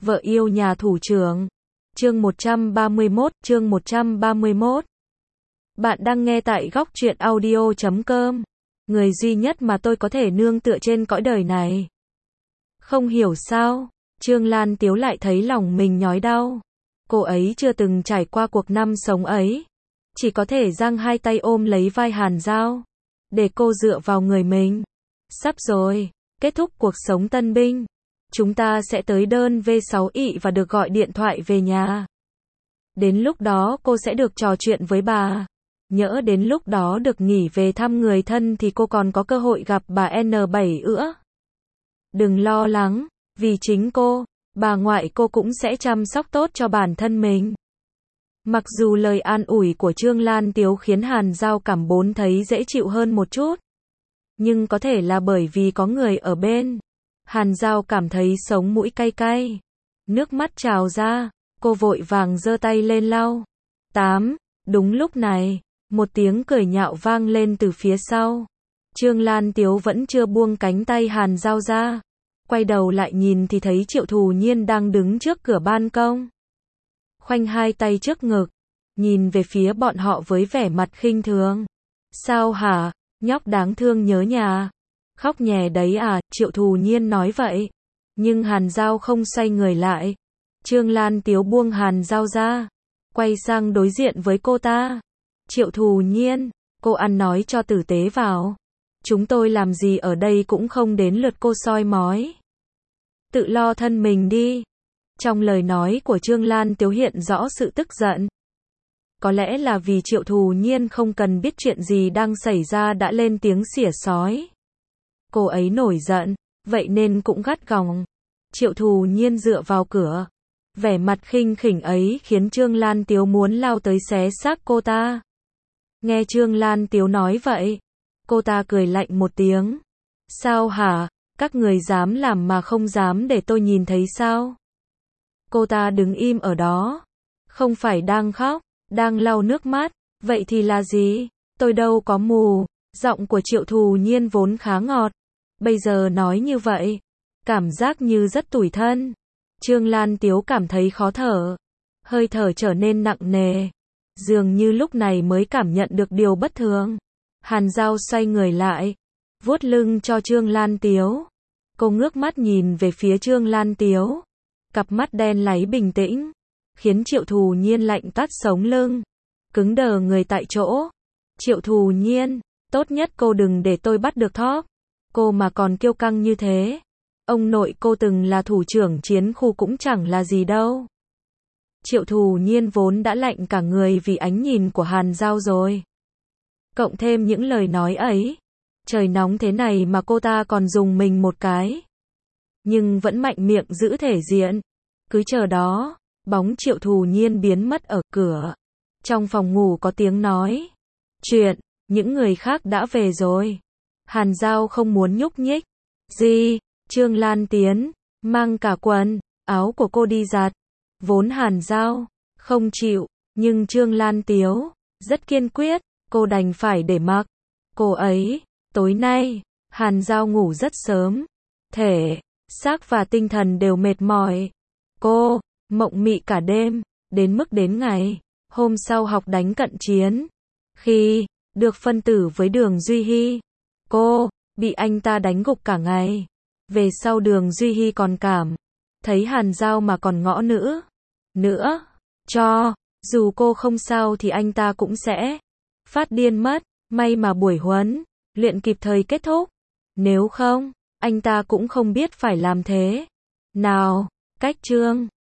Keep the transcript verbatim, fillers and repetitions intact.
Vợ yêu nhà thủ trưởng. Chương một trăm ba mươi mốt, chương một trăm ba mươi mốt. Bạn đang nghe tại góc truyện audio chấm com. Người duy nhất mà tôi có thể nương tựa trên cõi đời này. Không hiểu sao, Trương Lan Tiếu lại thấy lòng mình nhói đau. Cô ấy chưa từng trải qua cuộc năm sống ấy. Chỉ có thể giang hai tay ôm lấy vai Hàn Giao. Để cô dựa vào người mình. Sắp rồi, kết thúc cuộc sống tân binh. Chúng ta sẽ tới đơn V sáu ị và được gọi điện thoại về nhà. Đến lúc đó cô sẽ được trò chuyện với bà. Nhỡ đến lúc đó được nghỉ về thăm người thân thì cô còn có cơ hội gặp bà N bảy nữa. Đừng lo lắng, vì chính cô, bà ngoại cô cũng sẽ chăm sóc tốt cho bản thân mình. Mặc dù lời an ủi của Trương Lan Tiếu khiến Hàn Giao cảm bốn thấy dễ chịu hơn một chút. Nhưng có thể là bởi vì có người ở bên. Hàn Giao cảm thấy sống mũi cay cay. Nước mắt trào ra, cô vội vàng giơ tay lên lau. Tám, đúng lúc này, một tiếng cười nhạo vang lên từ phía sau. Trương Lan Tiếu vẫn chưa buông cánh tay Hàn Giao ra. Quay đầu lại nhìn thì thấy Triệu Thù Nhiên đang đứng trước cửa ban công. Khoanh hai tay trước ngực, nhìn về phía bọn họ với vẻ mặt khinh thường. Sao hả, nhóc đáng thương nhớ nhà. Khóc nhè đấy à, Triệu Thù Nhiên nói vậy. Nhưng Hàn Giao không xoay người lại. Trương Lan Tiếu buông Hàn Giao ra, quay sang đối diện với cô ta. Triệu Thù Nhiên, cô ăn nói cho tử tế vào. Chúng tôi làm gì ở đây cũng không đến lượt cô soi mói. Tự lo thân mình đi. Trong lời nói của Trương Lan Tiếu hiện rõ sự tức giận. Có lẽ là vì Triệu Thù Nhiên không cần biết chuyện gì đang xảy ra đã lên tiếng xỉa xói. Cô ấy nổi giận, vậy nên cũng gắt gỏng. Triệu Thù Nhiên dựa vào cửa. Vẻ mặt khinh khỉnh ấy khiến Trương Lan Tiếu muốn lao tới xé xác cô ta. Nghe Trương Lan Tiếu nói vậy, cô ta cười lạnh một tiếng. Sao hả, các người dám làm mà không dám để tôi nhìn thấy sao? Cô ta đứng im ở đó. Không phải đang khóc, đang lau nước mắt, vậy thì là gì? Tôi đâu có mù. Giọng của Triệu Thù Nhiên vốn khá ngọt. Bây giờ nói như vậy, cảm giác như rất tủi thân. Trương Lan Tiếu cảm thấy khó thở. Hơi thở trở nên nặng nề. Dường như lúc này mới cảm nhận được điều bất thường. Hàn Giao xoay người lại, vuốt lưng cho Trương Lan Tiếu. Cô ngước mắt nhìn về phía Trương Lan Tiếu. Cặp mắt đen láy bình tĩnh, khiến Triệu Thù Nhiên lạnh toát sống lưng. Cứng đờ người tại chỗ. Triệu Thù Nhiên, tốt nhất cô đừng để tôi bắt được thóp. Cô mà còn kiêu căng như thế. Ông nội cô từng là thủ trưởng chiến khu cũng chẳng là gì đâu. Triệu Thù Nhiên vốn đã lạnh cả người vì ánh nhìn của Hàn Giao rồi. Cộng thêm những lời nói ấy. Trời nóng thế này mà cô ta còn dùng mình một cái. Nhưng vẫn mạnh miệng giữ thể diện. Cứ chờ đó, bóng Triệu Thù Nhiên biến mất ở cửa. Trong phòng ngủ có tiếng nói. Chuyện, những người khác đã về rồi. Hàn Giao không muốn nhúc nhích. Gì? Trương Lan Tiến, mang cả quần, áo của cô đi giặt. Vốn Hàn Giao không chịu, nhưng Trương Lan Tiếu rất kiên quyết, cô đành phải để mặc. Cô ấy, tối nay, Hàn Giao ngủ rất sớm. Thể, xác và tinh thần đều mệt mỏi. Cô, mộng mị cả đêm, đến mức đến ngày hôm sau học đánh cận chiến. Khi được phân tử với Đường Duy Hy, cô bị anh ta đánh gục cả ngày. Về sau Đường Duy Hy còn cảm thấy Hàn Giao mà còn ngõ nữa. Nữa, cho dù cô không sao thì anh ta cũng sẽ phát điên mất. May mà buổi huấn luyện kịp thời kết thúc. Nếu không, anh ta cũng không biết phải làm thế nào. Cách Trương